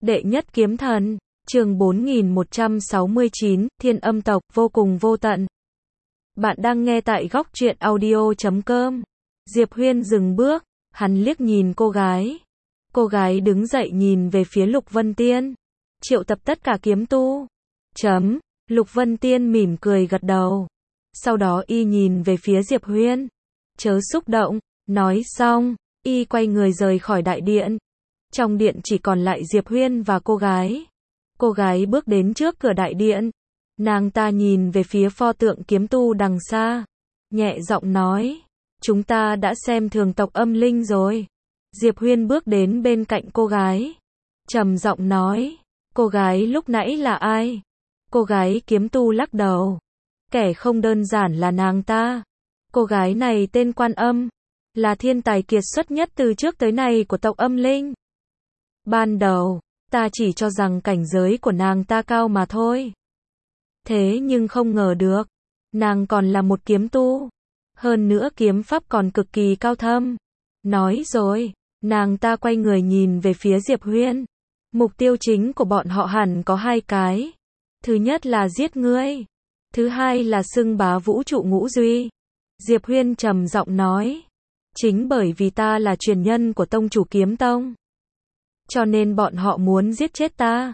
Đệ nhất kiếm thần, chương 4169, Thiên Âm tộc, vô cùng vô tận. Bạn đang nghe tại góc truyện audio.com. Diệp Huyên dừng bước, hắn liếc nhìn cô gái. Cô gái đứng dậy nhìn về phía Lục Vân Tiên. Triệu tập tất cả kiếm tu. Lục Vân Tiên mỉm cười gật đầu. Sau đó y nhìn về phía Diệp Huyên. Chớ xúc động, nói xong, y quay người rời khỏi đại điện. Trong điện chỉ còn lại Diệp Huyên và cô gái. Cô gái bước đến trước cửa đại điện. Nàng ta nhìn về phía pho tượng kiếm tu đằng xa. Nhẹ giọng nói, chúng ta đã xem thường tộc Âm Linh rồi. Diệp Huyên bước đến bên cạnh cô gái. Trầm giọng nói, cô gái lúc nãy là ai? Cô gái kiếm tu lắc đầu. Kẻ không đơn giản là nàng ta. Cô gái này tên Quan Âm. Là thiên tài kiệt xuất nhất từ trước tới nay của tộc Âm Linh. Ban đầu, ta chỉ cho rằng cảnh giới của nàng ta cao mà thôi. Thế nhưng không ngờ được, nàng còn là một kiếm tu. Hơn nữa kiếm pháp còn cực kỳ cao thâm. Nói rồi, nàng ta quay người nhìn về phía Diệp Huyên. Mục tiêu chính của bọn họ hẳn có hai cái. Thứ nhất là giết ngươi. Thứ hai là xưng bá vũ trụ ngũ duy. Diệp Huyên trầm giọng nói. Chính bởi vì ta là truyền nhân của tông chủ kiếm tông. Cho nên bọn họ muốn giết chết ta.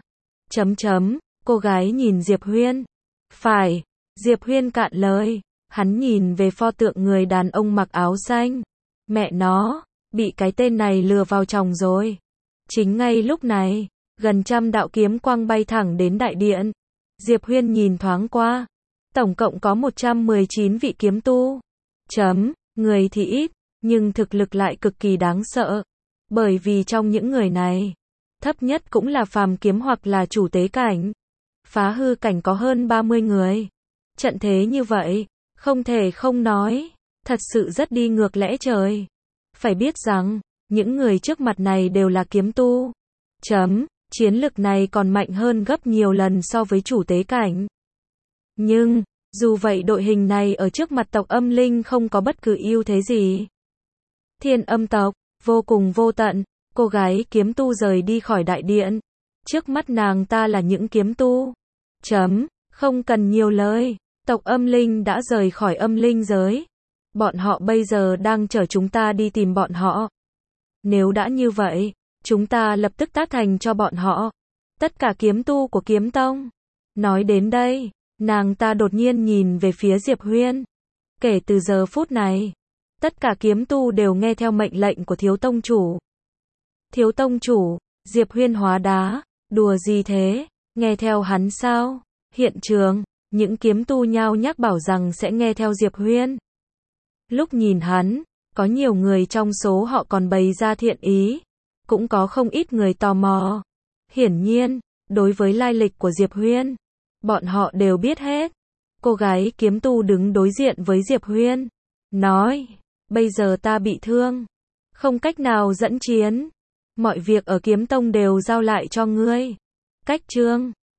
Cô gái nhìn Diệp Huyên. Phải. Diệp Huyên cạn lời. Hắn nhìn về pho tượng người đàn ông mặc áo xanh. Mẹ nó, bị cái tên này lừa vào chồng rồi. Chính ngay lúc này, gần trăm đạo kiếm quang bay thẳng đến đại điện. Diệp Huyên nhìn thoáng qua. Tổng cộng có 119 vị kiếm tu. Người thì ít, nhưng thực lực lại cực kỳ đáng sợ. Bởi vì trong những người này, thấp nhất cũng là phàm kiếm hoặc là chủ tế cảnh. Phá hư cảnh có hơn 30 người. Trận thế như vậy, không thể không nói, thật sự rất đi ngược lẽ trời. Phải biết rằng, những người trước mặt này đều là kiếm tu. Chiến lực này còn mạnh hơn gấp nhiều lần so với chủ tế cảnh. Nhưng, dù vậy đội hình này ở trước mặt tộc Âm Linh không có bất cứ ưu thế gì. Thiên Âm tộc, vô cùng vô tận, cô gái kiếm tu rời đi khỏi đại điện. Trước mắt nàng ta là những kiếm tu. Không cần nhiều lời, tộc Âm Linh đã rời khỏi âm linh giới. Bọn họ bây giờ đang chở chúng ta đi tìm bọn họ. Nếu đã như vậy, chúng ta lập tức tác thành cho bọn họ. Tất cả kiếm tu của kiếm tông. Nói đến đây, nàng ta đột nhiên nhìn về phía Diệp Huyên. Kể từ giờ phút này, tất cả kiếm tu đều nghe theo mệnh lệnh của thiếu tông chủ. Thiếu tông chủ, Diệp Huyên hóa đá, đùa gì thế, nghe theo hắn sao? Hiện trường, những kiếm tu nhao nhác bảo rằng sẽ nghe theo Diệp Huyên. Lúc nhìn hắn, có nhiều người trong số họ còn bày ra thiện ý. Cũng có không ít người tò mò. Hiển nhiên, đối với lai lịch của Diệp Huyên, bọn họ đều biết hết. Cô gái kiếm tu đứng đối diện với Diệp Huyên. Nói, bây giờ ta bị thương. Không cách nào dẫn chiến. Mọi việc ở kiếm tông đều giao lại cho ngươi. Cách chương